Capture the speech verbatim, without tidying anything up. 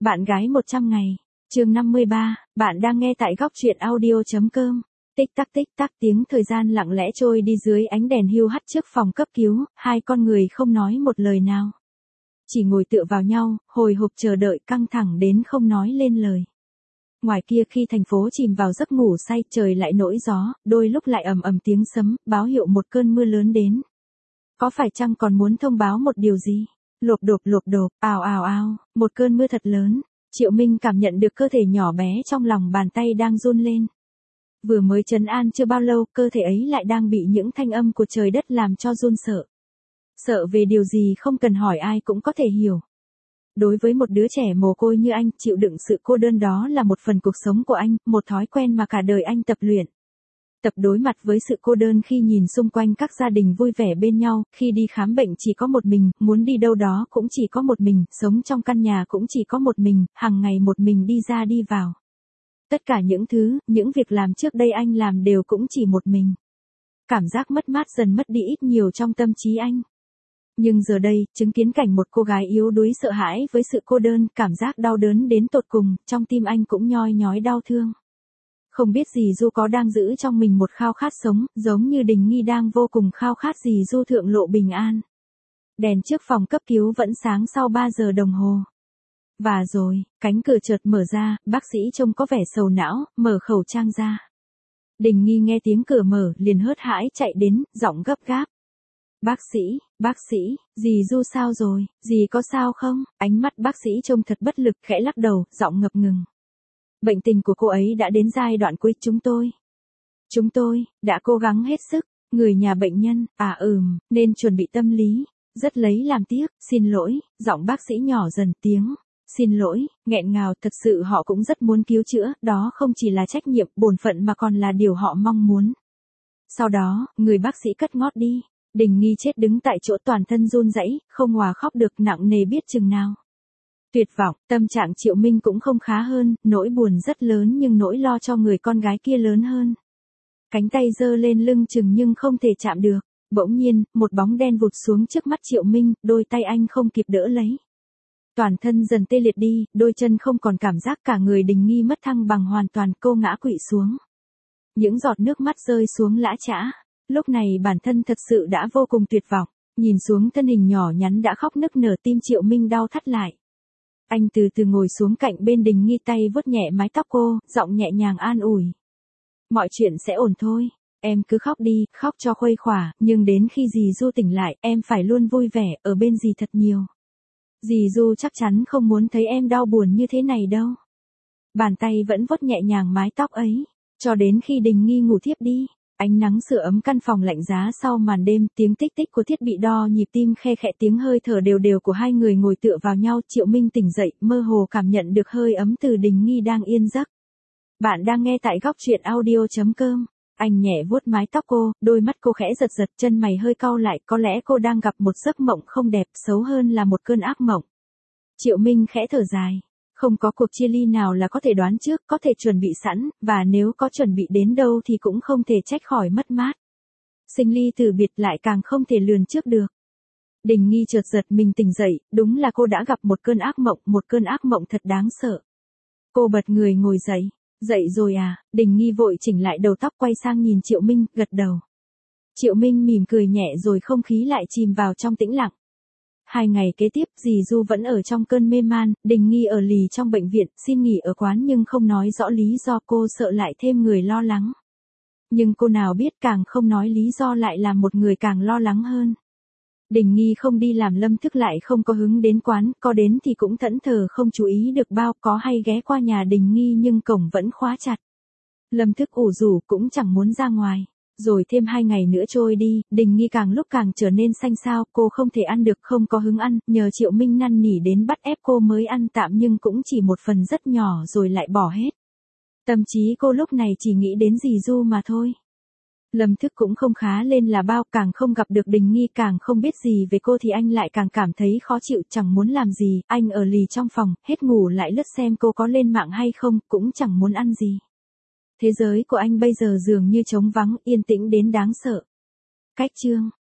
Bạn gái một trăm ngày, chương năm mươi ba, bạn đang nghe tại góc truyện audio.com. Tích tắc tích tắc tiếng thời gian lặng lẽ trôi đi dưới ánh đèn hiu hắt trước phòng cấp cứu, hai con người không nói một lời nào. Chỉ ngồi tựa vào nhau, hồi hộp chờ đợi căng thẳng đến không nói lên lời. Ngoài kia khi thành phố chìm vào giấc ngủ say, trời lại nổi gió, đôi lúc lại ầm ầm tiếng sấm, báo hiệu một cơn mưa lớn đến. Có phải chăng còn muốn thông báo một điều gì? Lộp độp lộp độp, ào ào ào, một cơn mưa thật lớn. Triệu Minh cảm nhận được cơ thể nhỏ bé trong lòng bàn tay đang run lên. Vừa mới trấn an chưa bao lâu, cơ thể ấy lại đang bị những thanh âm của trời đất làm cho run sợ. Sợ về điều gì không cần hỏi ai cũng có thể hiểu. Đối với một đứa trẻ mồ côi như anh, chịu đựng sự cô đơn đó là một phần cuộc sống của anh, một thói quen mà cả đời anh tập luyện. Tập đối mặt với sự cô đơn khi nhìn xung quanh các gia đình vui vẻ bên nhau, khi đi khám bệnh chỉ có một mình, muốn đi đâu đó cũng chỉ có một mình, sống trong căn nhà cũng chỉ có một mình, hàng ngày một mình đi ra đi vào. Tất cả những thứ, những việc làm trước đây anh làm đều cũng chỉ một mình. Cảm giác mất mát dần mất đi ít nhiều trong tâm trí anh. Nhưng giờ đây, chứng kiến cảnh một cô gái yếu đuối sợ hãi với sự cô đơn, cảm giác đau đớn đến tột cùng, trong tim anh cũng nhoi nhói đau thương. Không biết dì Du có đang giữ trong mình một khao khát sống, giống như Đình Nghi đang vô cùng khao khát dì Du thượng lộ bình an. Đèn trước phòng cấp cứu vẫn sáng sau ba giờ đồng hồ. Và rồi, cánh cửa chợt mở ra, bác sĩ trông có vẻ sầu não, mở khẩu trang ra. Đình Nghi nghe tiếng cửa mở, liền hớt hãi chạy đến, giọng gấp gáp. Bác sĩ, bác sĩ, dì Du sao rồi, dì có sao không? Ánh mắt bác sĩ trông thật bất lực, khẽ lắc đầu, giọng ngập ngừng. Bệnh tình của cô ấy đã đến giai đoạn cuối, chúng tôi. Chúng tôi, đã cố gắng hết sức, người nhà bệnh nhân, à ừm, nên chuẩn bị tâm lý, rất lấy làm tiếc, xin lỗi, giọng bác sĩ nhỏ dần tiếng. Xin lỗi, nghẹn ngào, thật sự họ cũng rất muốn cứu chữa, đó không chỉ là trách nhiệm, bổn phận mà còn là điều họ mong muốn. Sau đó, người bác sĩ cất ngót đi. Đình Nghi chết đứng tại chỗ, toàn thân run rẩy, không hòa khóc được, nặng nề biết chừng nào. Tuyệt vọng, tâm trạng Triệu Minh cũng không khá hơn, nỗi buồn rất lớn nhưng nỗi lo cho người con gái kia lớn hơn. Cánh tay giơ lên lưng chừng nhưng không thể chạm được. Bỗng nhiên, một bóng đen vụt xuống trước mắt Triệu Minh, đôi tay anh không kịp đỡ lấy. Toàn thân dần tê liệt đi, đôi chân không còn cảm giác, cả người Đình Nghi mất thăng bằng hoàn toàn, cô ngã quỵ xuống. Những giọt nước mắt rơi xuống lã chã. Lúc này bản thân thật sự đã vô cùng tuyệt vọng, nhìn xuống thân hình nhỏ nhắn đã khóc nức nở, tim Triệu Minh đau thắt lại. Anh từ từ ngồi xuống cạnh bên Đình Nghi, tay vuốt nhẹ mái tóc cô, giọng nhẹ nhàng an ủi. Mọi chuyện sẽ ổn thôi, em cứ khóc đi, khóc cho khuây khỏa, nhưng đến khi dì Du tỉnh lại, em phải luôn vui vẻ, ở bên dì thật nhiều. Dì Du chắc chắn không muốn thấy em đau buồn như thế này đâu. Bàn tay vẫn vuốt nhẹ nhàng mái tóc ấy, cho đến khi Đình Nghi ngủ thiếp đi. Ánh nắng sưởi ấm căn phòng lạnh giá sau màn đêm, tiếng tích tích của thiết bị đo nhịp tim khe khẽ, tiếng hơi thở đều đều của hai người ngồi tựa vào nhau. Triệu Minh tỉnh dậy, mơ hồ cảm nhận được hơi ấm từ Đình Nghi đang yên giấc. Bạn đang nghe tại góc truyện audio.com. Anh nhẹ vuốt mái tóc cô, đôi mắt cô khẽ giật giật, chân mày hơi cau lại, có lẽ cô đang gặp một giấc mộng không đẹp, xấu hơn là một cơn ác mộng. Triệu Minh khẽ thở dài. Không có cuộc chia ly nào là có thể đoán trước, có thể chuẩn bị sẵn, và nếu có chuẩn bị đến đâu thì cũng không thể trách khỏi mất mát. Sinh ly từ biệt lại càng không thể lường trước được. Đình Nghi chợt giật mình tỉnh dậy, đúng là cô đã gặp một cơn ác mộng, một cơn ác mộng thật đáng sợ. Cô bật người ngồi dậy. Dậy rồi à? Đình Nghi vội chỉnh lại đầu tóc, quay sang nhìn Triệu Minh, gật đầu. Triệu Minh mỉm cười nhẹ rồi không khí lại chìm vào trong tĩnh lặng. Hai ngày kế tiếp, dì Du vẫn ở trong cơn mê man, Đình Nghi ở lì trong bệnh viện, xin nghỉ ở quán nhưng không nói rõ lý do, cô sợ lại thêm người lo lắng. Nhưng cô nào biết càng không nói lý do lại làm một người càng lo lắng hơn. Đình Nghi không đi làm, Lâm Thức lại không có hứng đến quán, có đến thì cũng thẫn thờ không chú ý được bao, có hay ghé qua nhà Đình Nghi nhưng cổng vẫn khóa chặt. Lâm Thức ủ rủ cũng chẳng muốn ra ngoài. Rồi thêm hai ngày nữa trôi đi, Đình Nghi càng lúc càng trở nên xanh xao, cô không thể ăn được, không có hứng ăn, nhờ Triệu Minh năn nỉ đến bắt ép cô mới ăn tạm nhưng cũng chỉ một phần rất nhỏ rồi lại bỏ hết. Tâm trí cô lúc này chỉ nghĩ đến dì Du mà thôi. Lâm Thức cũng không khá lên là bao, càng không gặp được Đình Nghi, càng không biết gì về cô thì anh lại càng cảm thấy khó chịu, chẳng muốn làm gì, anh ở lì trong phòng, hết ngủ lại lướt xem cô có lên mạng hay không, cũng chẳng muốn ăn gì. Thế giới của anh bây giờ dường như trống vắng, yên tĩnh đến đáng sợ. Cách chương